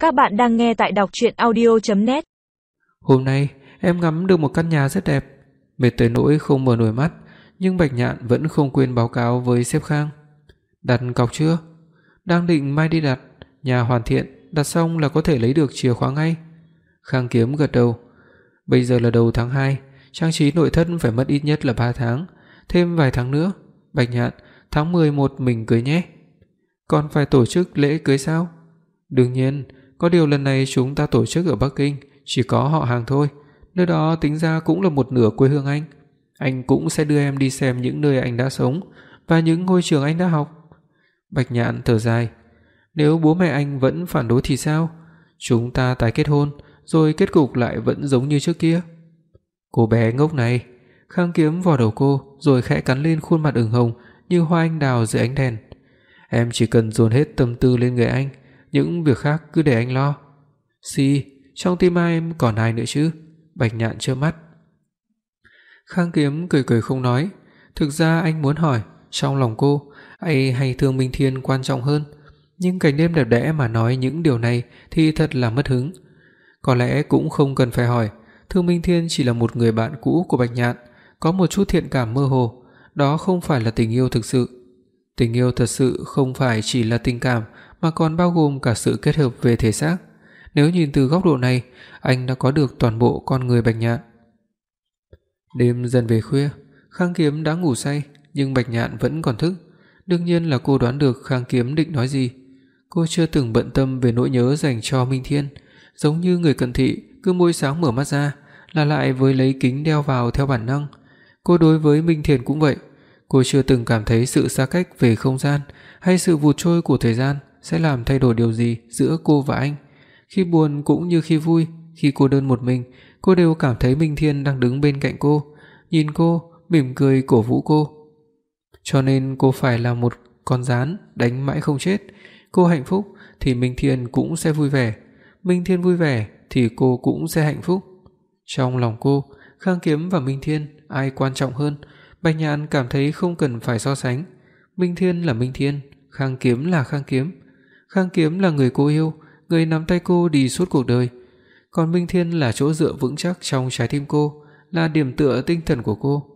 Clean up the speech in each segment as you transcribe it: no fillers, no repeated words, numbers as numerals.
Các bạn đang nghe tại đọc truyện audio.net. Hôm nay em ngắm được một căn nhà rất đẹp, mệt tới nỗi không mở nổi mắt, nhưng Bạch Nhạn vẫn không quên báo cáo với sếp Khang. Đặt cọc chưa? Đang định mai đi đặt, nhà hoàn thiện, đặt xong là có thể lấy được chìa khóa ngay. Khang Kiếm gật đầu. Bây giờ là đầu tháng 2, trang trí nội thất phải mất ít nhất là 3 tháng, thêm vài tháng nữa. Bạch Nhạn, tháng 11 mình cưới nhé. Còn phải tổ chức lễ cưới sao? Đương nhiên, có điều lần này chúng ta tổ chức ở Bắc Kinh, chỉ có họ hàng thôi. Nơi đó tính ra cũng là một nửa quê hương anh. Anh cũng sẽ đưa em đi xem những nơi anh đã sống và những ngôi trường anh đã học. Bạch Nhạn thở dài. Nếu bố mẹ anh vẫn phản đối thì sao? Chúng ta tái kết hôn, rồi kết cục lại vẫn giống như trước kia. Cô bé ngốc này. Khang Kiếm vò đầu cô, rồi khẽ cắn lên khuôn mặt ửng hồng như hoa anh đào dưới ánh đèn. Em chỉ cần dồn hết tâm tư lên người anh, những việc khác cứ để anh lo. Trong tim em còn ai nữa chứ? Bạch Nhạn trợn mắt. Khang Kiếm cười cười không nói. Thực ra anh muốn hỏi, trong lòng cô, ai hay Thương Minh Thiên quan trọng hơn? Nhưng cảnh đêm đẹp đẽ mà nói những điều này thì thật là mất hứng. Có lẽ cũng không cần phải hỏi, Thương Minh Thiên chỉ là một người bạn cũ của Bạch Nhạn, có một chút thiện cảm mơ hồ, đó không phải là tình yêu thực sự. Tình yêu thật sự không phải chỉ là tình cảm mà còn bao gồm cả sự kết hợp về thể xác. Nếu nhìn từ góc độ này, anh đã có được toàn bộ con người Bạch Nhạn. Đêm dần về khuya, Khang Kiếm đã ngủ say, nhưng Bạch Nhạn vẫn còn thức. Đương nhiên là cô đoán được Khang Kiếm định nói gì. Cô chưa từng bận tâm về nỗi nhớ dành cho Minh Thiên, giống như người cận thị cứ mỗi sáng mở mắt ra là lại với lấy kính đeo vào theo bản năng. Cô đối với Minh Thiên cũng vậy. Cô chưa từng cảm thấy sự xa cách về không gian hay sự vụt trôi của thời gian sẽ làm thay đổi điều gì giữa cô và anh. Khi buồn cũng như khi vui, khi cô đơn một mình, cô đều cảm thấy Minh Thiên đang đứng bên cạnh cô, nhìn cô, mỉm cười cổ vũ cô. Cho nên cô phải là một con gián đánh mãi không chết. Cô hạnh phúc thì Minh Thiên cũng sẽ vui vẻ, Minh Thiên vui vẻ thì cô cũng sẽ hạnh phúc. Trong lòng cô, Khang Kiếm và Minh Thiên ai quan trọng hơn? Bạch Nhạn cảm thấy không cần phải so sánh. Minh Thiên là Minh Thiên, Khang Kiếm là Khang Kiếm. Khang Kiếm là người cô yêu, người nắm tay cô đi suốt cuộc đời. Còn Minh Thiên là chỗ dựa vững chắc trong trái tim cô, là điểm tựa tinh thần của cô.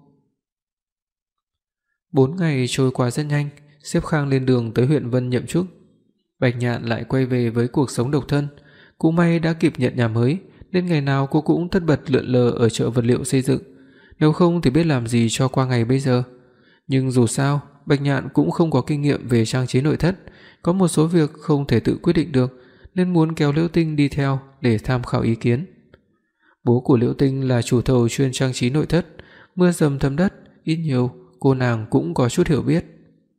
4 ngày trôi qua rất nhanh, sếp Khang lên đường tới huyện Vân nhậm chức. Bạch Nhạn lại quay về với cuộc sống độc thân. Cũng may đã kịp nhận nhà mới, nên ngày nào cô cũng tất bật lượn lờ ở chợ vật liệu xây dựng. Nếu không thì biết làm gì cho qua ngày bây giờ. Nhưng dù sao, Bạch Nhạn cũng không có kinh nghiệm về trang trí nội thất, có một số việc không thể tự quyết định được, nên muốn kéo Liễu Tinh đi theo để tham khảo ý kiến. Bố của Liễu Tinh là chủ thầu chuyên trang trí nội thất, mưa dầm thấm đất, ít nhiều cô nàng cũng có chút hiểu biết.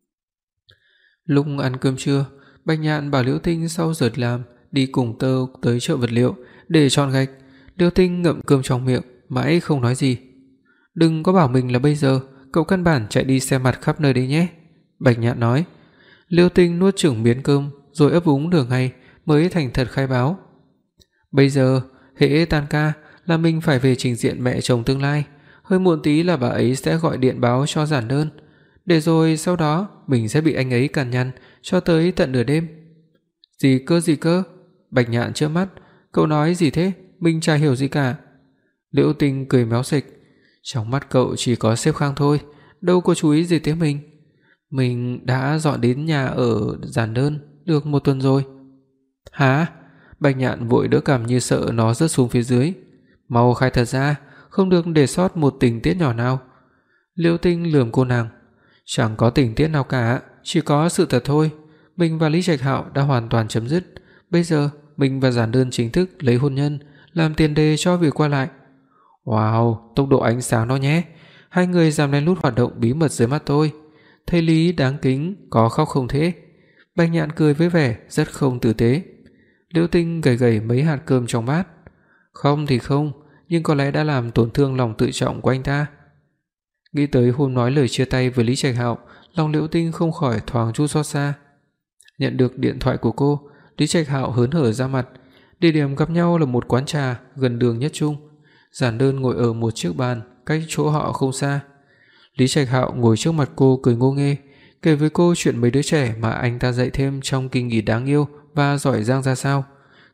Lúc ăn cơm trưa, Bạch Nhạn bảo Liễu Tinh sau giờ làm đi cùng Tơ tới chợ vật liệu để chọn gạch. Liễu Tinh ngậm cơm trong miệng, mãi không nói gì. Đừng có bảo mình là bây giờ, cậu căn bản chạy đi xem mặt khắp nơi đấy nhé, Bạch Nhạn nói. Liễu Tinh nuốt chửng miếng cơm rồi ấp úng nửa ngày mới thành thật khai báo. Bây giờ, hễ tan ca là mình phải về trình diện mẹ chồng tương lai, hơi muộn tí là bà ấy sẽ gọi điện báo cho giản đơn, để rồi sau đó mình sẽ bị anh ấy cằn nhằn cho tới tận nửa đêm. Gì cơ? Bạch Nhạn trợn mắt, cậu nói gì thế? Mình chả hiểu gì cả. Liễu Tinh cười méo sịch. Trong mắt cậu chỉ có sếp Khang thôi, đâu có chú ý gì tới mình. Mình đã dọn đến nhà ở giản đơn được 1 tuần rồi. Hả? Bạch Nhạn vội đỡ cằm như sợ nó rớt xuống phía dưới. Mau khai thật ra, không được để sót một tình tiết nhỏ nào. Liễu Tinh lườm cô nàng. Chẳng có tình tiết nào cả, chỉ có sự thật thôi. Mình và Lý Trạch Hạo đã hoàn toàn chấm dứt. Bây giờ mình và giản đơn chính thức lấy hôn nhân làm tiền đề cho việc qua lại. Wow, tốc độ ánh sáng đó nhé. Hai người dám lén lút hoạt động bí mật dưới mắt tôi. Thầy Lý đáng kính, có khóc không thế? Bạch Nhạn cười với vẻ rất không tử tế. Liễu Tinh gầy gầy mấy hạt cơm trong bát. Không thì không, nhưng có lẽ đã làm tổn thương lòng tự trọng của anh ta. Nghĩ tới hôm nói lời chia tay với Lý Trạch Hạo, lòng Liễu Tinh không khỏi thoáng chút xót xa. Nhận được điện thoại của cô, Lý Trạch Hạo hớn hở ra mặt. Địa điểm gặp nhau là một quán trà gần đường Nhất Trung. Giản đơn ngồi ở một chiếc bàn cách chỗ họ không xa. Lý Trạch Hạo ngồi trước mặt cô cười ngô nghê, kể với cô chuyện mấy đứa trẻ mà anh ta dạy thêm trong kỳ nghỉ đáng yêu và giỏi giang ra sao.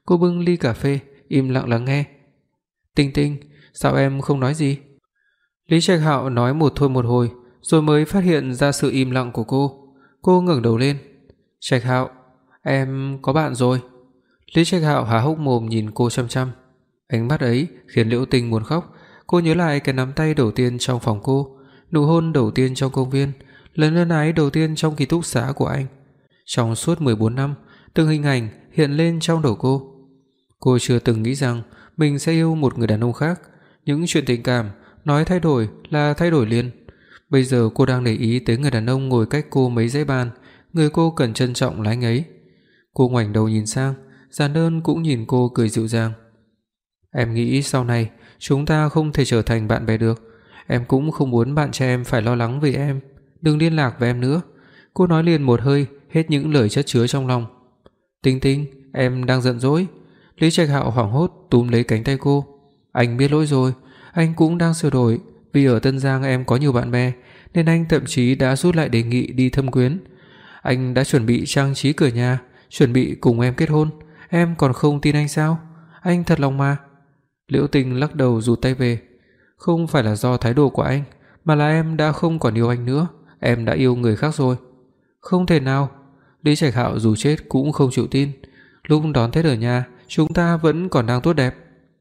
Cô bưng ly cà phê, im lặng lắng nghe. Tinh Tinh, sao em không nói gì? Lý Trạch Hạo nói một thôi một hồi, rồi mới phát hiện ra sự im lặng của cô. Cô ngẩng đầu lên. Trạch Hạo, em có bạn rồi. Lý Trạch Hạo há hốc mồm nhìn cô chăm chăm. Ánh mắt ấy khiến Liễu Tinh muốn khóc. Cô nhớ lại cái nắm tay đầu tiên trong phòng cô, nụ hôn đầu tiên trong công viên, lần ân ái đầu tiên trong ký túc xá của anh. Trong suốt 14 năm, từng hình ảnh hiện lên trong đầu cô. Cô chưa từng nghĩ rằng mình sẽ yêu một người đàn ông khác. Những chuyện tình cảm nói thay đổi là thay đổi liền. Bây giờ cô đang để ý tới người đàn ông ngồi cách cô mấy dãy bàn, người cô cần trân trọng là anh ấy. Cô ngoảnh đầu nhìn sang, Giản Đơn cũng nhìn cô cười dịu dàng. Em nghĩ sau này chúng ta không thể trở thành bạn bè được. Em cũng không muốn bạn trai em phải lo lắng vì em. Đừng liên lạc với em nữa. Cô nói liền một hơi hết những lời chất chứa trong lòng. Tinh Tinh, em đang giận dỗi. Lý Trạch Hạo hoảng hốt túm lấy cánh tay cô. Anh biết lỗi rồi, anh cũng đang sửa đổi. Vì ở Tân Giang em có nhiều bạn bè, nên anh thậm chí đã rút lại đề nghị đi thăm quyến. Anh đã chuẩn bị trang trí cửa nhà, chuẩn bị cùng em kết hôn. Em còn không tin anh sao? Anh thật lòng mà. Liễu Tinh lắc đầu rụt tay về. Không phải là do thái độ của anh, mà là em đã không còn yêu anh nữa. Em đã yêu người khác rồi. Không thể nào. Lý Trạch Hạo dù chết cũng không chịu tin. Lúc đón Tết ở nhà, chúng ta vẫn còn đang tốt đẹp.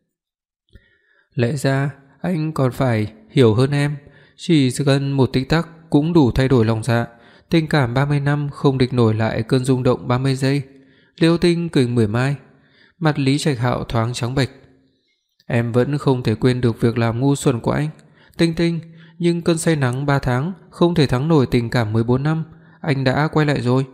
Lẽ ra anh còn phải hiểu hơn em. Chỉ cần một tích tắc cũng đủ thay đổi lòng dạ. Tình cảm 30 năm không địch nổi lại cơn rung động 30 giây. Liễu Tinh cười mỉa mai. Mặt Lý Trạch Hạo thoáng trắng bệch. Em vẫn không thể quên được việc làm ngu xuẩn của anh, Tinh Tinh, nhưng cơn say nắng 3 tháng không thể thắng nổi tình cảm 14 năm. Anh đã quay lại rồi.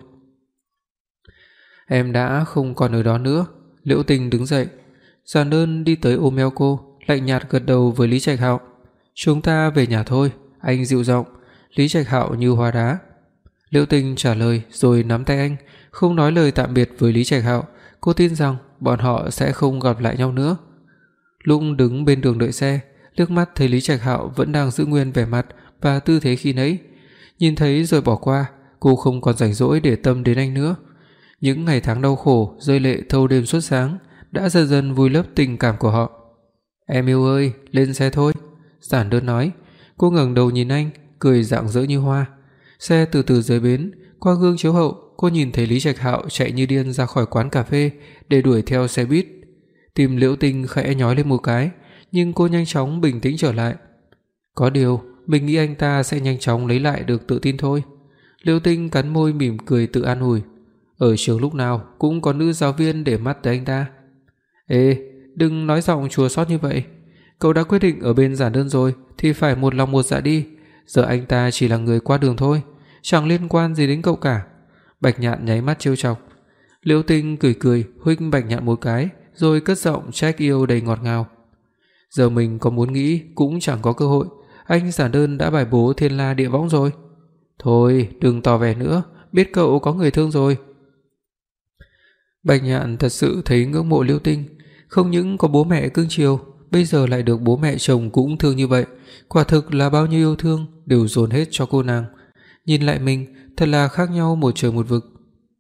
Em đã không còn ở đó nữa. Liễu Tinh đứng dậy. Giản Đơn đi tới ôm eo cô, lạnh nhạt gật đầu với Lý Trạch Hạo. Chúng ta về nhà thôi. Anh dịu giọng. Lý Trạch Hạo như hóa đá. Liễu Tinh trả lời rồi nắm tay anh, không nói lời tạm biệt với Lý Trạch Hạo. Cô tin rằng bọn họ sẽ không gặp lại nhau nữa. Lúc đứng bên đường đợi xe, liếc mắt thấy Lý Trạch Hạo vẫn đang giữ nguyên vẻ mặt và tư thế khi nãy. Nhìn thấy rồi bỏ qua, cô không còn rảnh rỗi để tâm đến anh nữa. Những ngày tháng đau khổ rơi lệ thâu đêm suốt sáng đã dần dần vùi lấp tình cảm của họ. Em yêu ơi, lên xe thôi, Giản Đơn nói. Cô ngẩng đầu nhìn anh, cười rạng rỡ như hoa. Xe từ từ rời bến, qua gương chiếu hậu, cô nhìn thấy Lý Trạch Hạo chạy như điên ra khỏi quán cà phê để đuổi theo xe buýt. Tim Liễu Tinh khẽ nhói lên một cái, nhưng cô nhanh chóng bình tĩnh trở lại. Có điều, mình nghĩ anh ta sẽ nhanh chóng lấy lại được tự tin thôi. Liễu Tinh cắn môi mỉm cười tự an ủi. Ở trường lúc nào cũng có nữ giáo viên để mắt tới anh ta. Ê, đừng nói giọng chua xót như vậy. Cậu đã quyết định ở bên Giản Đơn rồi thì phải một lòng một dạ đi. Giờ anh ta chỉ là người qua đường thôi, chẳng liên quan gì đến cậu cả. Bạch Nhạn nháy mắt trêu chọc. Liễu Tinh cười cười huých Bạch Nhạn một cái, rồi cất giọng trách yêu đầy ngọt ngào. Giờ mình có muốn nghĩ cũng chẳng có cơ hội. Anh Giản Đơn đã bài bố thiên la địa võng rồi. Thôi đừng tỏ vẻ nữa, biết cậu có người thương rồi. Bạch Nhạn thật sự thấy ngưỡng mộ Liễu Tinh. Không những có bố mẹ cưng chiều, bây giờ lại được bố mẹ chồng cũng thương như vậy. Quả thực là bao nhiêu yêu thương đều dồn hết cho cô nàng. Nhìn lại mình thật là khác nhau một trời một vực.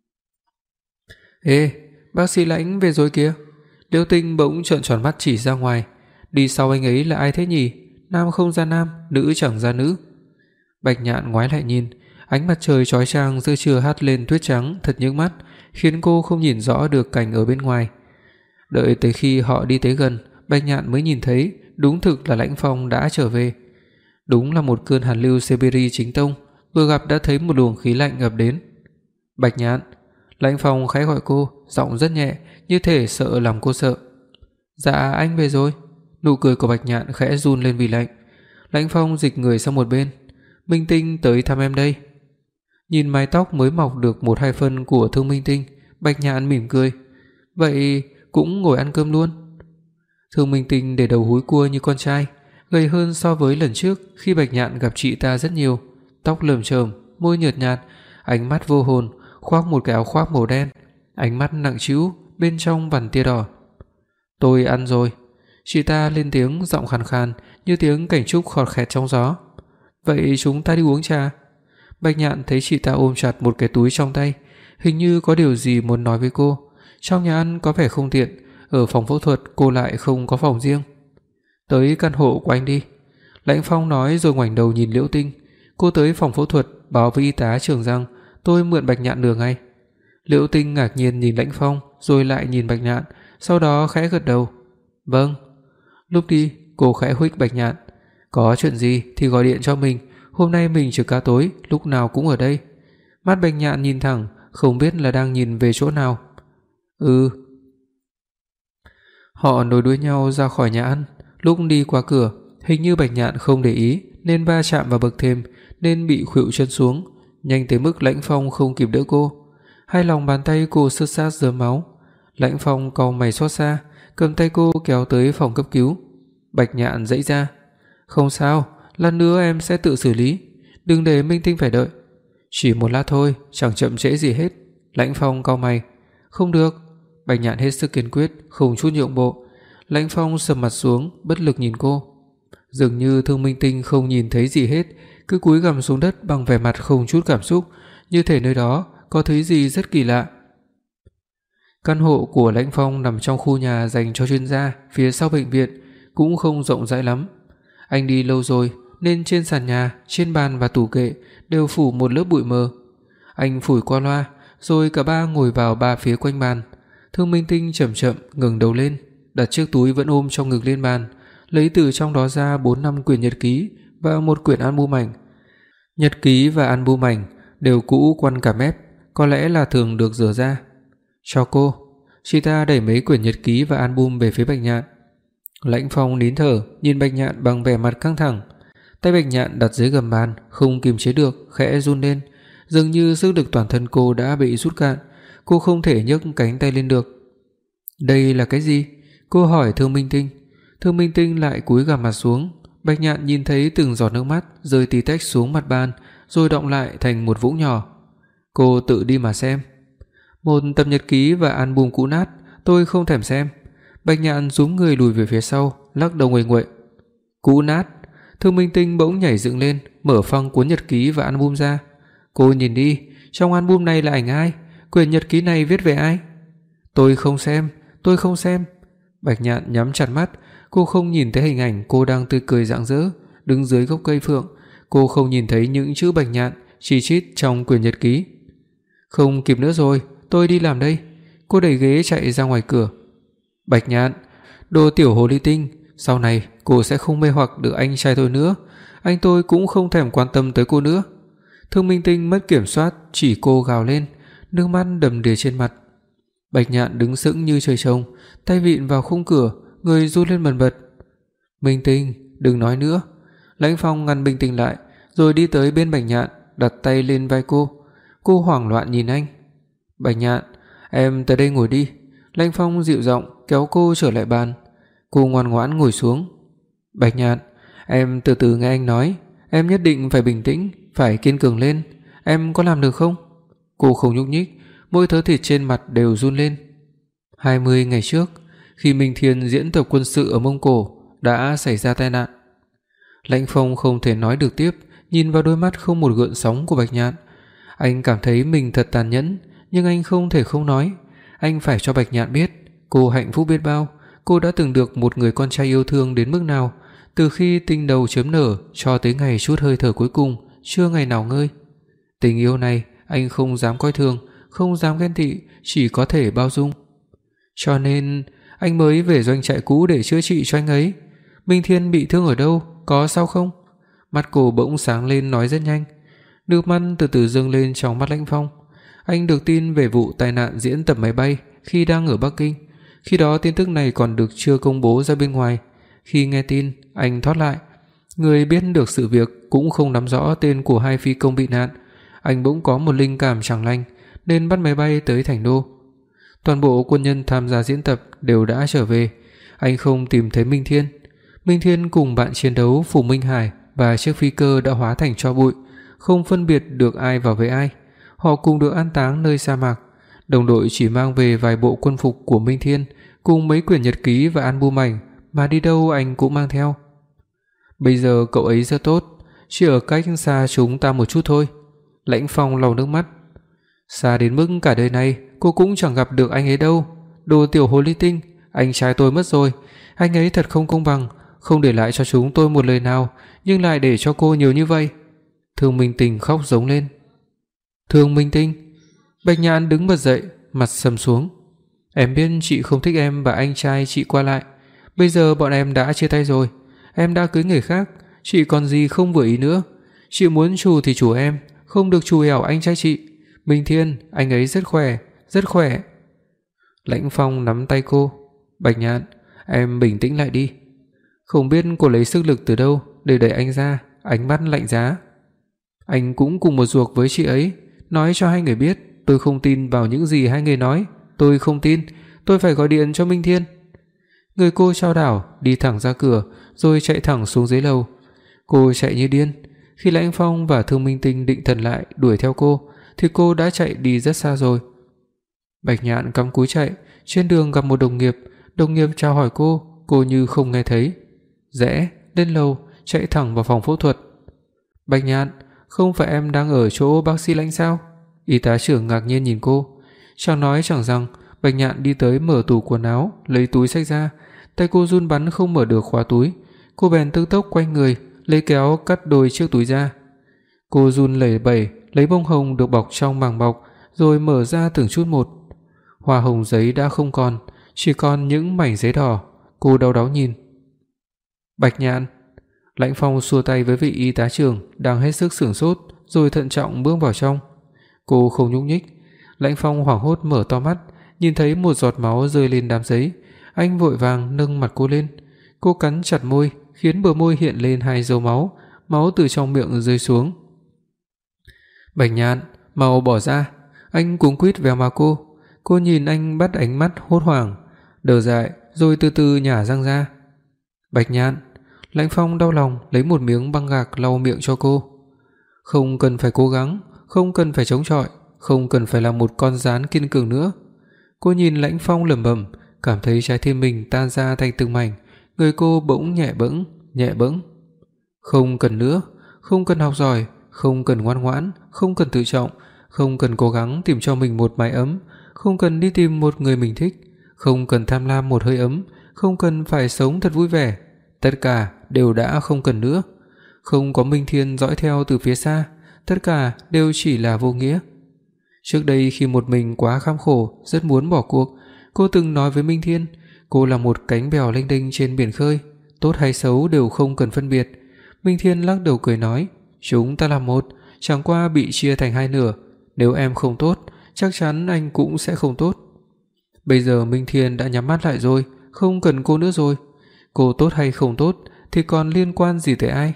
Ê, bác sĩ Lãnh về rồi kìa. Liễu Tinh bỗng trợn tròn mắt chỉ ra ngoài. Đi sau anh ấy là ai thế nhỉ? Nam không ra nam, nữ chẳng ra nữ. Bạch Nhạn ngoái lại nhìn, ánh mặt trời chói chang giữa trưa hắt lên tuyết trắng thật nhức mắt, khiến cô không nhìn rõ được cảnh ở bên ngoài. Đợi tới khi họ đi tới gần, Bạch Nhạn mới nhìn thấy đúng thực là Lãnh Phong đã trở về. Đúng là một cơn hàn lưu Siberia chính tông, vừa gặp đã thấy một luồng khí lạnh ập đến. Bạch Nhạn, Lãnh Phong khẽ gọi cô, giọng rất nhẹ, như thể sợ làm cô sợ. Dạ anh về rồi. Nụ cười của Bạch Nhạn khẽ run lên vì lạnh. Lãnh Phong dịch người sang một bên. Minh Tinh tới thăm em đây. Nhìn mái tóc mới mọc được 1-2 phân của Thương Minh Tinh, Bạch Nhạn mỉm cười. Vậy cũng ngồi ăn cơm luôn. Thương Minh Tinh để đầu húi cua như con trai, gầy hơn so với lần trước khi Bạch Nhạn gặp chị ta rất nhiều. Tóc lởm chởm, môi nhợt nhạt, ánh mắt vô hồn, khoác một cái áo khoác màu đen, ánh mắt nặng trĩu, bên trong vằn tia đỏ. Tôi ăn rồi. Chị ta lên tiếng giọng khàn khàn như tiếng cảnh trúc khọt khẹt trong gió. Vậy chúng ta đi uống trà. Bạch Nhạn thấy chị ta ôm chặt một cái túi trong tay, hình như có điều gì muốn nói với cô. Trong nhà ăn có vẻ không tiện, ở phòng phẫu thuật cô lại không có phòng riêng. Tới căn hộ của anh đi. Lãnh Phong nói rồi ngoảnh đầu nhìn Liễu Tinh. Cô tới phòng phẫu thuật báo với y tá trưởng rằng tôi mượn Bạch Nhạn nửa ngày. Liễu Tinh ngạc nhiên nhìn Lãnh Phong rồi lại nhìn Bạch Nhạn, sau đó khẽ gật đầu. Vâng. Lúc đi, cô khẽ huých Bạch Nhạn. Có chuyện gì thì gọi điện cho mình, hôm nay mình trực ca tối, lúc nào cũng ở đây. Mắt Bạch Nhạn nhìn thẳng, không biết là đang nhìn về chỗ nào. Họ nối đuôi nhau ra khỏi nhà ăn. Lúc đi qua cửa, hình như Bạch Nhạn không để ý nên va chạm vào bậc thềm nên bị khuỵu chân xuống, nhanh tới mức Lãnh Phong không kịp đỡ cô. Hai lòng bàn tay cô sứt xát rớm máu. Lãnh Phong cau mày xót xa, cầm tay cô kéo tới phòng cấp cứu. Bạch Nhạn giãy ra. Không sao, lát nữa em sẽ tự xử lý, đừng để Minh Tinh phải đợi. Chỉ một lát thôi, chẳng chậm trễ gì hết. Lãnh Phong cau mày. Không được. Bạch Nhạn hết sức kiên quyết, không chút nhượng bộ. Lãnh Phong sầm mặt xuống, bất lực nhìn cô. Dường như Thương Minh Tinh không nhìn thấy gì hết, cứ cúi gằm xuống đất bằng vẻ mặt không chút cảm xúc, như thể nơi đó có thứ gì rất kỳ lạ. Căn hộ của Lãnh Phong nằm trong khu nhà dành cho chuyên gia phía sau bệnh viện, cũng không rộng rãi lắm. Anh đi lâu rồi nên trên sàn nhà, trên bàn và tủ kệ đều phủ một lớp bụi mờ. Anh phủi qua loa, rồi cả ba ngồi vào ba phía quanh bàn. Thương Minh Tinh chậm chậm ngẩng đầu lên, đặt chiếc túi vẫn ôm trong ngực lên bàn, lấy từ trong đó ra 4-5 quyển nhật ký và một quyển album ảnh. Nhật ký và album ảnh đều cũ quăn cả mép, có lẽ là thường được rửa ra. Cho cô. Chị ta đẩy mấy quyển nhật ký và album về phía Bạch Nhạn. Lãnh Phong nín thở nhìn Bạch Nhạn bằng vẻ mặt căng thẳng. Tay Bạch Nhạn đặt dưới gầm bàn, không kiềm chế được khẽ run lên, dường như sức lực toàn thân cô đã bị rút cạn, cô không thể nhấc cánh tay lên được. Đây là cái gì? Cô hỏi Thương Minh Tinh. Thương Minh Tinh lại cúi gằm mặt xuống. Bạch Nhạn nhìn thấy từng giọt nước mắt rơi tí tách xuống mặt bàn, rồi đọng lại thành một vũng nhỏ. Cô tự đi mà xem. Một tập nhật ký và album cũ nát, tôi không thèm xem. Bạch Nhạn rúm người lùi về phía sau, lắc đầu nguậy nguậy. Cũ nát? Thương Minh Tinh bỗng nhảy dựng lên, mở phăng cuốn nhật ký và album ra. Cô nhìn đi, trong album này là ảnh ai? Quyển nhật ký này viết về ai? Tôi không xem. Bạch Nhạn nhắm chặt mắt, cô không nhìn thấy hình ảnh cô đang tươi cười rạng rỡ đứng dưới gốc cây phượng, cô không nhìn thấy những chữ Bạch Nhạn chi chít trong quyển nhật ký. Không kịp nữa rồi, tôi đi làm đây. Cô đẩy ghế chạy ra ngoài cửa. Bạch Nhạn, đồ tiểu hồ ly tinh, sau này cô sẽ không mê hoặc được anh trai tôi nữa, anh tôi cũng không thèm quan tâm tới cô nữa. Thương Minh Tinh mất kiểm soát chỉ cô gào lên, nước mắt đầm đìa trên mặt. Bạch Nhạn đứng sững như trời trồng, tay vịn vào khung cửa, người run lên bần bật. Minh Tinh, đừng nói nữa. Lãnh Phong ngăn Minh Tinh lại, rồi đi tới bên Bạch Nhạn, đặt tay lên vai cô. Cô hoảng loạn nhìn anh. Bạch Nhạn, em tới đây ngồi đi. Lãnh Phong dịu giọng kéo cô trở lại bàn. Cô ngoan ngoãn ngồi xuống. Bạch Nhạn, em từ từ nghe anh nói, em nhất định phải bình tĩnh, phải kiên cường lên. Em có làm được không? Cô không nhúc nhích, mỗi thớ thịt trên mặt đều run lên. 20 ngày trước, khi Minh Thiên diễn tập quân sự ở Mông Cổ, đã xảy ra tai nạn. Lãnh Phong không thể nói được tiếp, nhìn vào đôi mắt không một gợn sóng của Bạch Nhạn. Anh cảm thấy mình thật tàn nhẫn, nhưng anh không thể không nói. Anh phải cho Bạch Nhạn biết cô hạnh phúc biết bao, cô đã từng được một người con trai yêu thương đến mức nào, từ khi tinh đầu chớm nở cho tới ngày chút hơi thở cuối cùng, chưa ngày nào ngơi. Tình yêu này anh không dám coi thường, không dám ghen tị, chỉ có thể bao dung. Cho nên anh mới về doanh trại cũ để chữa trị cho anh ấy. Minh Thiên bị thương ở đâu, có sao không? Mắt cô bỗng sáng lên nói rất nhanh. Nước mắt từ từ dâng lên trong mắt Lãnh Phong. Anh được tin về vụ tai nạn diễn tập máy bay khi đang ở Bắc Kinh. Khi đó tin tức này còn được chưa công bố ra bên ngoài. Khi nghe tin, anh thoát lại. Người biết được sự việc cũng không nắm rõ tên của hai phi công bị nạn. Anh bỗng có một linh cảm chẳng lành nên bắt máy bay tới Thành Đô. Toàn bộ quân nhân tham gia diễn tập đều đã trở về. Anh không tìm thấy Minh Thiên. Minh Thiên cùng bạn chiến đấu Phùng Minh Hải và chiếc phi cơ đã hóa thành tro bụi, không phân biệt được ai vào với ai. Họ cùng được an táng nơi sa mạc. Đồng đội chỉ mang về vài bộ quân phục của Minh Thiên cùng mấy quyển nhật ký và album ảnh, mà đi đâu anh cũng mang theo. Bây giờ cậu ấy rất tốt, chỉ ở cách xa chúng ta một chút thôi. Lãnh Phong lau nước mắt. Xa đến mức cả đời này cô cũng chẳng gặp được anh ấy đâu. Đồ tiểu hồ ly tinh, anh trai tôi mất rồi. Anh ấy thật không công bằng, không để lại cho chúng tôi một lời nào, nhưng lại để cho cô nhiều như vậy." Thương Minh Tình khóc giống lên. "Thương Minh Tình." Bạch Nhạn đứng bật dậy, mặt sầm xuống. "Em biết chị không thích em và anh trai chị qua lại. Bây giờ bọn em đã chia tay rồi. Em đã cưới người khác, chị còn gì không vừa ý nữa. Chị muốn trù thì trù em, không được trù ẻo anh trai chị. Minh Thiên, anh ấy rất khỏe, rất khỏe." Lãnh Phong nắm tay cô. "Bạch Nhạn, em bình tĩnh lại đi." Không biết cô lấy sức lực từ đâu để đẩy anh ra, ánh mắt lạnh giá. "Anh cũng cùng một ruột với chị ấy, nói cho hai người biết, tôi không tin vào những gì hai người nói, tôi không tin, tôi phải gọi điện cho Minh Thiên." Người cô chao đảo đi thẳng ra cửa rồi chạy thẳng xuống dưới lầu. Cô chạy như điên. Khi Lãnh Phong và Thương Minh Tinh định thần lại đuổi theo cô thì cô đã chạy đi rất xa rồi. Bạch Nhạn cắm cúi chạy, trên đường gặp một đồng nghiệp chào hỏi cô như không nghe thấy. Rẽ lên lầu, chạy thẳng vào phòng phẫu thuật. "Bạch Nhạn, không phải em đang ở chỗ bác sĩ Lãnh sao?" Y tá trưởng ngạc nhiên nhìn cô. Chẳng nói chẳng rằng, Bạch Nhạn đi tới mở tủ quần áo, lấy túi xách ra, tay cô run bắn không mở được khóa túi. Cô bèn tức tốc quay người, lấy kéo cắt đôi chiếc túi ra. Cô run lẩy bẩy lấy bông hồng được bọc trong màng bọc rồi mở ra từng chút một. Hoa hồng giấy đã không còn, chỉ còn những mảnh giấy đỏ. Cô đau đáu nhìn. "Bạch Nhạn." Lãnh Phong xua tay với vị y tá trưởng đang hết sức sửng sốt rồi thận trọng bước vào trong. Cô không nhúc nhích. Lãnh Phong hoảng hốt mở to mắt, nhìn thấy một giọt máu rơi lên đám giấy. Anh vội vàng nâng mặt cô lên. Cô cắn chặt môi, khiến bờ môi hiện lên hai dấu máu, máu từ trong miệng rơi xuống. "Bạch Nhạn, mau bỏ ra." Anh cuống quýt véo má cô. Cô nhìn anh bắt ánh mắt hốt hoảng, đờ dại rồi từ từ nhả răng ra. "Bạch Nhạn." Lãnh Phong đau lòng lấy một miếng băng gạc lau miệng cho cô. "Không cần phải cố gắng, không cần phải chống chọi, không cần phải là một con gián kiên cường nữa." Cô nhìn Lãnh Phong lẩm bẩm, cảm thấy trái tim mình tan ra thành từng mảnh, người cô bỗng nhẹ bẫng. "Không cần nữa, không cần học giỏi, không cần ngoan ngoãn, không cần tự trọng, không cần cố gắng tìm cho mình một mái ấm, không cần đi tìm một người mình thích, không cần tham lam một hơi ấm, không cần phải sống thật vui vẻ, tất cả đều đã không cần nữa. Không có Minh Thiên dõi theo từ phía xa, tất cả đều chỉ là vô nghĩa." Trước đây khi một mình quá kham khổ, rất muốn bỏ cuộc, cô từng nói với Minh Thiên, cô là một cánh bèo lênh đênh trên biển khơi, tốt hay xấu đều không cần phân biệt. Minh Thiên lắc đầu cười nói, "Chúng ta là một, chẳng qua bị chia thành hai nửa, nếu em không tốt, chắc chắn anh cũng sẽ không tốt." Bây giờ Minh Thiên đã nhắm mắt lại rồi, không cần cô nữa rồi. Cô tốt hay không tốt thì còn liên quan gì tới ai?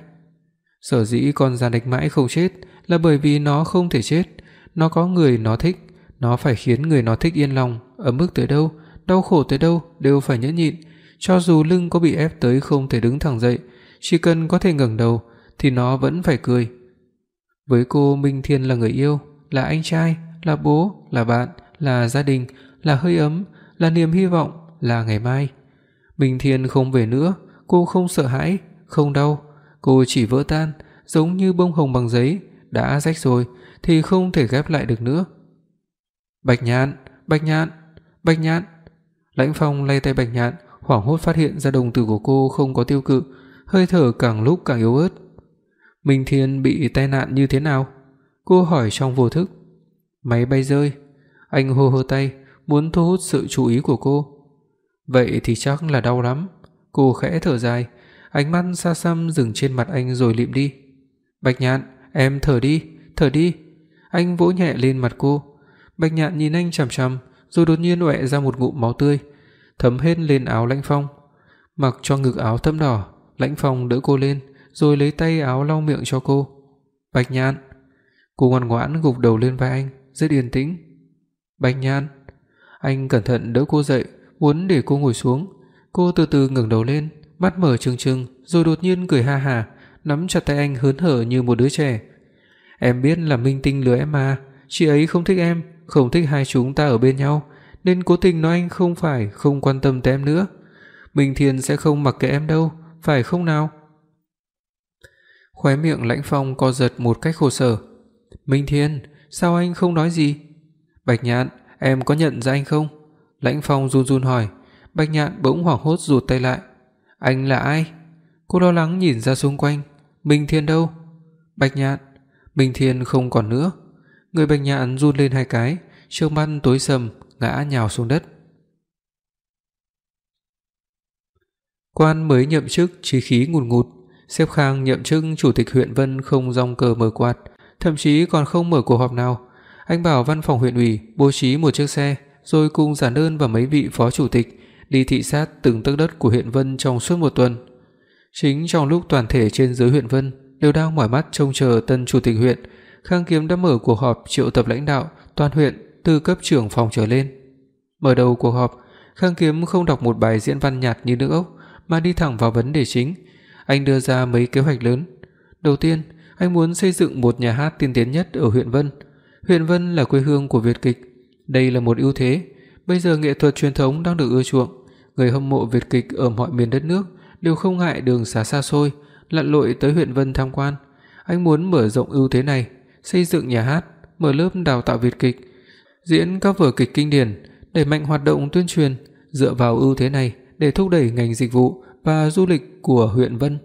Sở dĩ con giàn đạch mãi không chết là bởi vì nó không thể chết. Nó có người nó thích, nó phải khiến người nó thích yên lòng, ấm ức tới đâu, đau khổ tới đâu đều phải nhẫn nhịn, cho dù lưng có bị ép tới không thể đứng thẳng dậy, chỉ cần có thể ngẩng đầu thì nó vẫn phải cười. Với cô, Minh Thiên là người yêu, là anh trai, là bố, là bạn, là gia đình, là hơi ấm, là niềm hy vọng, là ngày mai. Minh Thiên không về nữa, cô không sợ hãi, không đau, cô chỉ vỡ tan, giống như bông hồng bằng giấy, đã rách rồi thì không thể ghép lại được nữa. "Bạch Nhạn, Bạch Nhạn, Bạch Nhạn." Lãnh Phong lay tay Bạch Nhạn, hoảng hốt phát hiện ra đồng tử của cô không có tiêu cự, hơi thở càng lúc càng yếu ớt. "Minh Thiên bị tai nạn như thế nào?" Cô hỏi trong vô thức. "Máy bay rơi." Anh hô tay, muốn thu hút sự chú ý của cô. "Vậy thì chắc là đau lắm." Cô khẽ thở dài, ánh mắt xa xăm dừng trên mặt anh rồi lịm đi. "Bạch Nhạn, em thở đi, thở đi." Anh vỗ nhẹ lên mặt cô. Bạch Nhạn nhìn anh chằm chằm, rồi đột nhiên oẹ ra một ngụm máu tươi, thấm hết lên áo Lãnh Phong. Mặc cho ngực áo thẫm đỏ, Lãnh Phong đỡ cô lên, rồi lấy tay áo lau miệng cho cô. "Bạch Nhạn." Cô ngoan ngoãn gục đầu lên vai anh, rất yên tĩnh. "Bạch Nhạn." Anh cẩn thận đỡ cô dậy, muốn để cô ngồi xuống. Cô từ từ ngẩng đầu lên, mắt mở trừng trừng, rồi đột nhiên cười ha hả, nắm chặt tay anh hớn hở như một đứa trẻ. "Em biết là Minh Tinh lừa em mà, chị ấy không thích em, không thích hai chúng ta ở bên nhau, nên cố tình nói anh không quan tâm tới em nữa. Minh Thiên sẽ không mặc kệ em đâu, phải không nào?" Khóe miệng Lãnh Phong co giật một cách khổ sở. "Minh Thiên, sao anh không nói gì?" "Bạch Nhạn, em có nhận ra anh không?" Lãnh Phong run run hỏi. Bạch Nhạn bỗng hoảng hốt rụt tay lại. "Anh là ai?" Cô lo lắng nhìn ra xung quanh. "Minh Thiên đâu?" "Bạch Nhạn." Minh Thiên không còn nữa. Người Bạch Nhạn run lên hai cái, trước mắt tối sầm, ngã nhào xuống đất. Quan mới nhậm chức chí khí ngùn ngụt, Xếp Khang nhậm chức chủ tịch huyện Vân không rong cờ mở quạt, thậm chí còn không mở cuộc họp nào. Anh bảo văn phòng huyện ủy bố trí một chiếc xe, rồi cùng giản đơn và mấy vị phó chủ tịch đi thị sát từng tấc đất của huyện Vân trong suốt một tuần. Chính trong lúc toàn thể trên dưới huyện Vân đều đang mỏi mắt trông chờ tân chủ tịch huyện, Khang Kiếm đã mở cuộc họp triệu tập lãnh đạo toàn huyện từ cấp trưởng phòng trở lên. Mở đầu cuộc họp, Khang Kiếm không đọc một bài diễn văn nhạt như nước ốc mà đi thẳng vào vấn đề chính. Anh đưa ra mấy kế hoạch lớn. Đầu tiên, anh muốn xây dựng một nhà hát tiên tiến nhất ở huyện Vân. Huyện Vân là quê hương của Việt kịch, đây là một ưu thế. Bây giờ nghệ thuật truyền thống đang được ưa chuộng, người hâm mộ Việt kịch ở mọi miền đất nước đều không ngại đường xá xa xôi lặn lội tới huyện Vân tham quan. Anh muốn mở rộng ưu thế này, xây dựng nhà hát, mở lớp đào tạo Việt kịch, diễn các vở kịch kinh điển, đẩy mạnh hoạt động tuyên truyền, dựa vào ưu thế này để thúc đẩy ngành dịch vụ và du lịch của huyện Vân.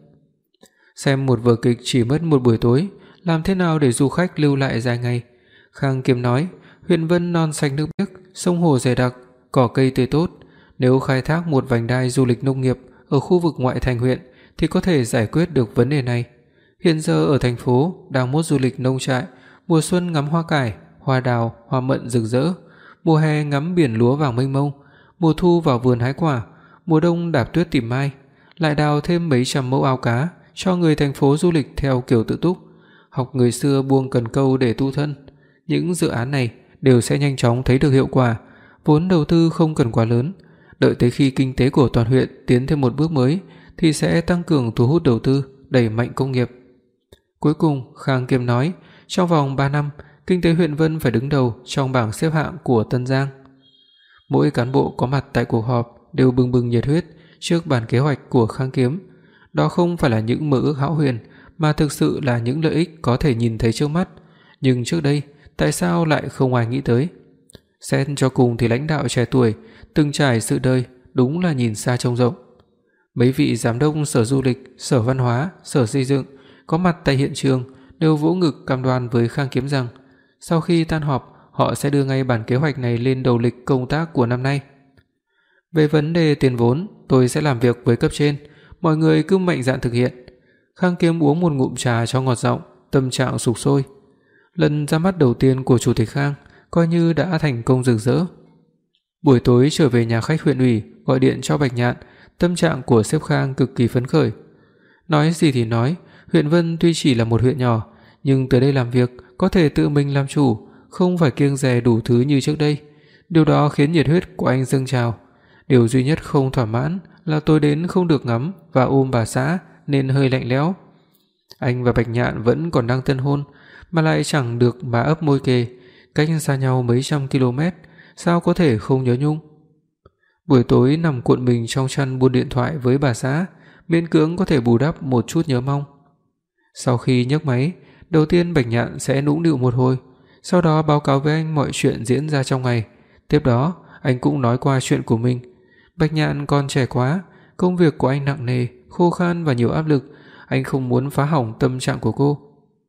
Xem một vở kịch chỉ mất một buổi tối, làm thế nào để du khách lưu lại dài ngày? Khang Kiếm nói, huyện Vân non xanh nước biếc, sông hồ dày đặc, cỏ cây tươi tốt, nếu khai thác một vành đai du lịch nông nghiệp ở khu vực ngoại thành huyện thì có thể giải quyết được vấn đề này. Hiện giờ ở thành phố đang mốt du lịch nông trại, mùa xuân ngắm hoa cải, hoa đào, hoa mận rực rỡ, mùa hè ngắm biển lúa vàng mênh mông, mùa thu vào vườn hái quả, mùa đông đạp tuyết tìm mai, lại đào thêm mấy trăm mẫu ao cá cho người thành phố du lịch theo kiểu tự túc, học người xưa buông cần câu để tu thân. Những dự án này đều sẽ nhanh chóng thấy được hiệu quả, vốn đầu tư không cần quá lớn, đợi tới khi kinh tế của toàn huyện tiến thêm một bước mới thì sẽ tăng cường thu hút đầu tư, đẩy mạnh công nghiệp. Cuối cùng, Khang Kiếm nói, trong vòng 3 năm, kinh tế huyện Vân phải đứng đầu trong bảng xếp hạng của Tân Giang. Mỗi cán bộ có mặt tại cuộc họp đều bừng bừng nhiệt huyết trước bản kế hoạch của Khang Kiếm. Đó không phải là những mơ ước hão huyền, mà thực sự là những lợi ích có thể nhìn thấy trước mắt, nhưng trước đây tại sao lại không ai nghĩ tới? Xét cho cùng thì lãnh đạo trẻ tuổi từng trải sự đời đúng là nhìn xa trông rộng. Mấy vị giám đốc Sở Du lịch, Sở Văn hóa, Sở Xây dựng có mặt tại hiện trường đều vỗ ngực cam đoan với Khang Kiếm rằng sau khi tan họp họ sẽ đưa ngay bản kế hoạch này lên đầu lịch công tác của năm nay. Về vấn đề tiền vốn, tôi sẽ làm việc với cấp trên, mọi người cứ mạnh dạn thực hiện. Khang Kiếm uống một ngụm trà cho ngọt giọng, tâm trạng sục sôi. Lần ra mắt đầu tiên của chủ tịch Khang coi như đã thành công rực rỡ. Buổi tối trở về nhà khách huyện ủy, gọi điện cho Bạch Nhạn, tâm trạng của sếp Khang cực kỳ phấn khởi. Nói gì thì nói, huyện Vân tuy chỉ là một huyện nhỏ, nhưng tới đây làm việc có thể tự mình làm chủ, không phải kiêng dè đủ thứ như trước đây. Điều đó khiến nhiệt huyết của anh dâng trào. Điều duy nhất không thỏa mãn là tối đến không được ngắm và ôm bà xã nên hơi lạnh lẽo. Anh và Bạch Nhạn vẫn còn đang tân hôn mà lại chẳng được má ấp môi kề, cách xa nhau mấy trăm km, sao có thể không nhớ nhung. Buổi tối nằm cuộn mình trong chăn buôn điện thoại với bà xã, miễn cưỡng có thể bù đắp một chút nhớ mong. Sau khi nhấc máy, đầu tiên Bạch Nhạn sẽ nũng nịu một hồi, sau đó báo cáo với anh mọi chuyện diễn ra trong ngày. Tiếp đó, anh cũng nói qua chuyện của mình. Bạch Nhạn còn trẻ quá, công việc của anh nặng nề, khô khan và nhiều áp lực, anh không muốn phá hỏng tâm trạng của cô.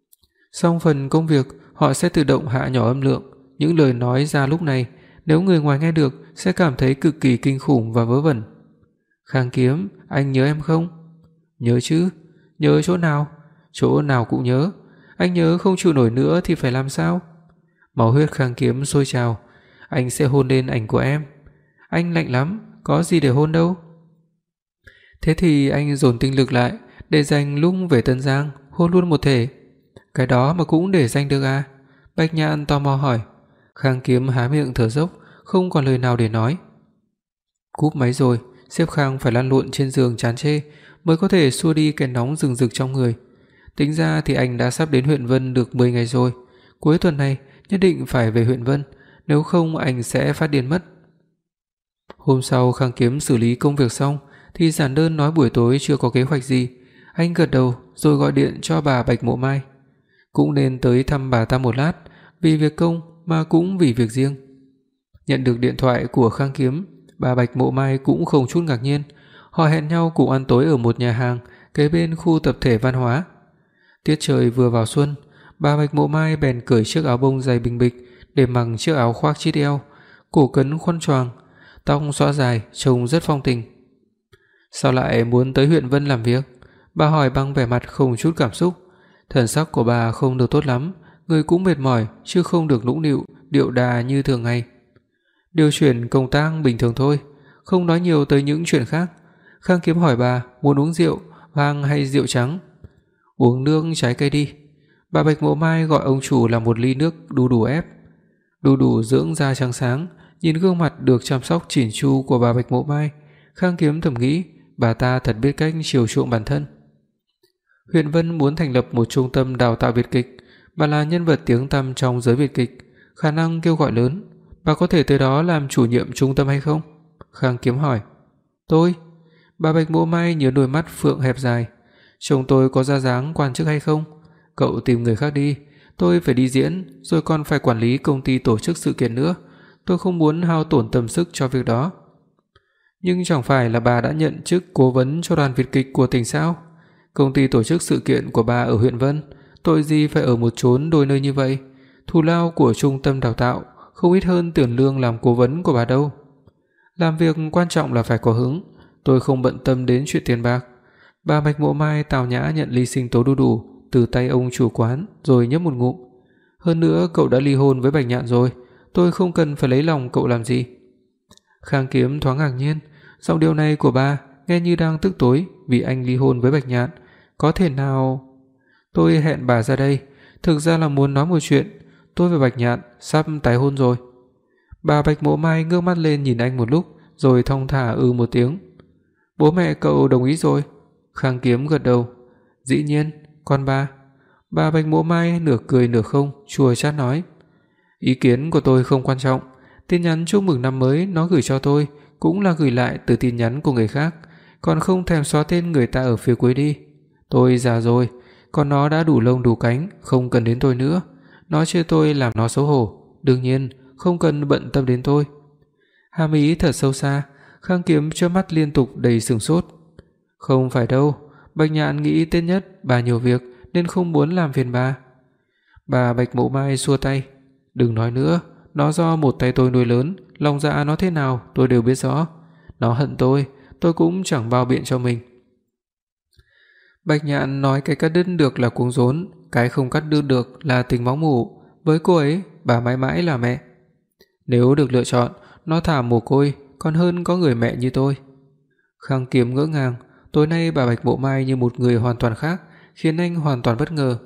Xong phần công việc, họ sẽ tự động hạ nhỏ âm lượng, những lời nói ra lúc này nếu người ngoài nghe được sẽ cảm thấy cực kỳ kinh khủng và vớ vẩn. Khang Kiếm, anh nhớ em không? Nhớ chứ, nhớ chỗ nào? Chỗ nào cũng nhớ. Anh nhớ không chịu nổi nữa thì phải làm sao? Máu huyết Khang Kiếm sôi trào. Anh sẽ hôn lên ảnh của em. Anh lạnh lắm, có gì để hôn đâu. Thế thì anh dồn tinh lực lại để dành lúc về Tân Giang hôn luôn một thể. Cái đó mà cũng để dành được à? Bạch Nhạn tò mò hỏi. Khang Kiếm há miệng thở dốc, không còn lời nào để nói. Cúp máy rồi, sếp Khang phải lăn lộn trên giường chán chê mới có thể xua đi cái nóng rừng rực trong người. Tính ra thì anh đã sắp đến huyện Vân được 10 ngày rồi, cuối tuần này nhất định phải về huyện Vân, nếu không anh sẽ phát điên mất. Hôm sau Khang Kiếm xử lý công việc xong thì giản đơn nói buổi tối chưa có kế hoạch gì. Anh gật đầu rồi gọi điện cho bà Bạch Mộ Mai. Cũng nên tới thăm bà ta một lát, vì việc công mà cũng vì việc riêng. Nhận được điện thoại của Khang Kiếm, bà Bạch Mộ Mai cũng không chút ngạc nhiên. Họ hẹn nhau cùng ăn tối ở một nhà hàng kế bên khu tập thể văn hóa. Tiết trời vừa vào xuân, bà Bạch Mộ Mai bèn cởi chiếc áo bông dày bình bịch để mặc chiếc áo khoác chít eo, cổ cấn khoăn choàng, tóc xõa dài trông rất phong tình. Sao lại muốn tới huyện Vân làm việc? Bà hỏi bằng vẻ mặt không chút cảm xúc. Thần sắc của bà không được tốt lắm, người cũng mệt mỏi chứ không được nũng nịu, điệu đà như thường ngày. Điều chuyển công tác bình thường thôi, không nói nhiều tới những chuyện khác. Khang Kiếm hỏi bà muốn uống rượu vang hay rượu trắng. Uống nước trái cây đi. Bà Bạch Mộ Mai gọi ông chủ làm một ly nước đu đủ ép. Đu đủ dưỡng da trắng sáng, nhìn gương mặt được chăm sóc chỉn chu của bà Bạch Mộ Mai, Khang Kiếm thầm nghĩ bà ta thật biết cách chiều chuộng bản thân. Huyện Vân muốn thành lập một trung tâm đào tạo Việt kịch, bà là nhân vật tiếng tăm trong giới Việt kịch, khả năng kêu gọi lớn. Bà có thể tới đó làm chủ nhiệm trung tâm hay không? Khang Kiếm hỏi. Tôi? Bà Bạch Mộ Mai nhớ đôi mắt phượng hẹp dài. Chồng tôi có ra dáng quan chức hay không? Cậu tìm người khác đi, tôi phải đi diễn, rồi còn phải quản lý công ty tổ chức sự kiện nữa. Tôi không muốn hao tổn tâm sức cho việc đó. Nhưng chẳng phải là bà đã nhận chức cố vấn cho đoàn Việt kịch của tỉnh sao? Công ty tổ chức sự kiện của bà ở huyện Vân, tội gì phải ở một chốn đôi nơi như vậy? Thù lao của trung tâm đào tạo không ít hơn tiền lương làm cố vấn của bà đâu. Làm việc quan trọng là phải có hứng, tôi không bận tâm đến chuyện tiền bạc. Bà Bạch Mộ Mai tào nhã nhận ly sinh tố đu đủ từ tay ông chủ quán rồi nhấp một ngụm. Hơn nữa cậu đã ly hôn với Bạch Nhạn rồi, tôi không cần phải lấy lòng cậu làm gì. Khang Kiếm thoáng ngạc nhiên, giọng điệu này của bà nghe như đang tức tối vì anh ly hôn với Bạch Nhạn. Có thể nào... Tôi hẹn bà ra đây, thực ra là muốn nói một chuyện, tôi và Bạch Nhạn sắp tái hôn rồi. Bà Bạch Mộ Mai ngước mắt lên nhìn anh một lúc, rồi thong thả một tiếng. Bố mẹ cậu đồng ý rồi? Khang Kiếm gật đầu. Dĩ nhiên, còn bà? Bà Bạch Mộ Mai nửa cười nửa không, chua chát nói. Ý kiến của tôi không quan trọng, tin nhắn chúc mừng năm mới nó gửi cho tôi cũng là gửi lại từ tin nhắn của người khác, còn không thèm xóa tên người ta ở phía cuối đi. Tôi già rồi, còn nó đã đủ lông đủ cánh, không cần đến tôi nữa. Nó chê tôi làm nó xấu hổ, đương nhiên không cần bận tâm đến tôi. Hàm ý thật sâu xa. Khang Kiếm chớp mắt liên tục đầy sửng sốt. Không phải đâu, Bạch Nhạn nghĩ tên nhất bà nhiều việc nên không muốn làm phiền bà. Bà Bạch Mộ Mai xua tay. Đừng nói nữa, nó do một tay tôi nuôi lớn, lòng dạ nó thế nào tôi đều biết rõ. Nó hận tôi cũng chẳng bao biện cho mình. Bạch Nhạn nói cái cắt đứt được là cuống rốn, cái không cắt đứt được là tình máu mủ. Với cô ấy, bà mãi mãi là mẹ. Nếu được lựa chọn, nó thà mồ côi còn hơn có người mẹ như tôi. Khang Kiếm ngỡ ngàng, tối nay bà Bạch Mộ Mai như một người hoàn toàn khác, khiến anh hoàn toàn bất ngờ.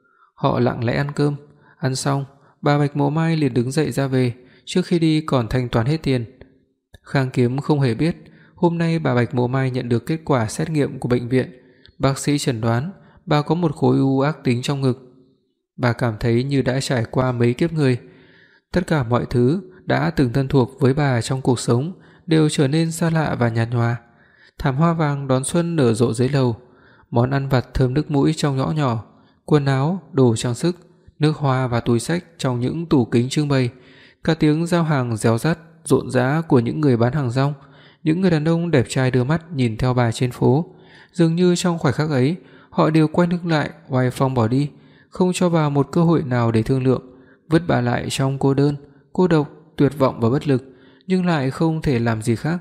Họ lặng lẽ ăn cơm, ăn xong, bà Bạch Mộ Mai liền đứng dậy ra về, trước khi đi còn thanh toán hết tiền. Khang Kiếm không hề biết, hôm nay bà Bạch Mộ Mai nhận được kết quả xét nghiệm của bệnh viện, bác sĩ chẩn đoán bà có một khối u ác tính trong ngực. Bà cảm thấy như đã trải qua mấy kiếp người, tất cả mọi thứ đã từng thân thuộc với bà trong cuộc sống đều trở nên xa lạ và nhạt nhòa. Thảm hoa vàng đón xuân nở rộ dưới lầu, món ăn vặt thơm nức mũi trong ngõ nhỏ, quần áo, đồ trang sức, nước hoa và túi xách trong những tủ kính trưng bày, cả tiếng giao hàng réo rắt rộn rã của những người bán hàng rong, những người đàn ông đẹp trai đưa mắt nhìn theo bà trên phố. Dường như trong khoảnh khắc ấy, họ đều quay lưng lại, oai phong bỏ đi, không cho bà một cơ hội nào để thương lượng, vứt bà lại trong cô đơn, cô độc, tuyệt vọng và bất lực, nhưng lại không thể làm gì khác.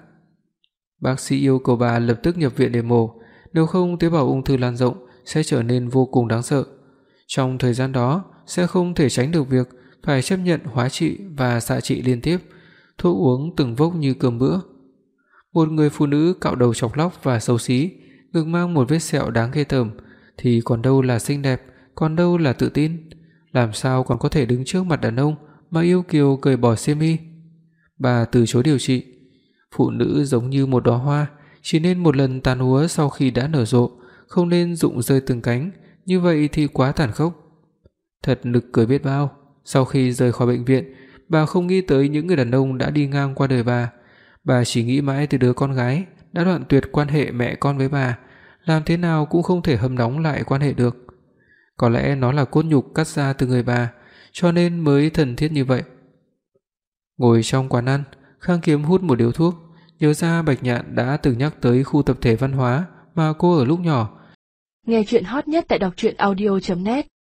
Bác sĩ yêu cầu bà lập tức nhập viện để mổ, nếu không tế bào ung thư lan rộng sẽ trở nên vô cùng đáng sợ. Trong thời gian đó sẽ không thể tránh được việc phải chấp nhận hóa trị và xạ trị liên tiếp, thuốc uống từng vốc như cơm bữa. Một người phụ nữ cạo đầu chọc lóc và xấu xí, ngực mang một vết sẹo đáng ghê tởm, thì còn đâu là xinh đẹp, còn đâu là tự tin, làm sao còn có thể đứng trước mặt đàn ông mà yêu kiều cởi bỏ xiêm y. Bà từ chối điều trị. Phụ nữ giống như một đóa hoa, chỉ nên một lần tàn úa sau khi đã nở rộ, không nên rụng rơi từng cánh, như vậy thì quá tàn khốc. Thật nực cười biết bao, sau khi rời khỏi bệnh viện, bà không nghĩ tới những người đàn ông đã đi ngang qua đời bà chỉ nghĩ mãi tới đứa con gái đã đoạn tuyệt quan hệ mẹ con với bà, làm thế nào cũng không thể hâm nóng lại quan hệ được. Có lẽ nó là cốt nhục cắt ra từ người bà, cho nên mới thân thiết như vậy. Ngồi trong quán ăn, Khang Kiếm hút một điếu thuốc, nhớ ra Bạch Nhạn đã từng nhắc tới khu tập thể văn hóa mà cô ở lúc nhỏ. Nghe truyện hot nhất tại đọc truyện audio.net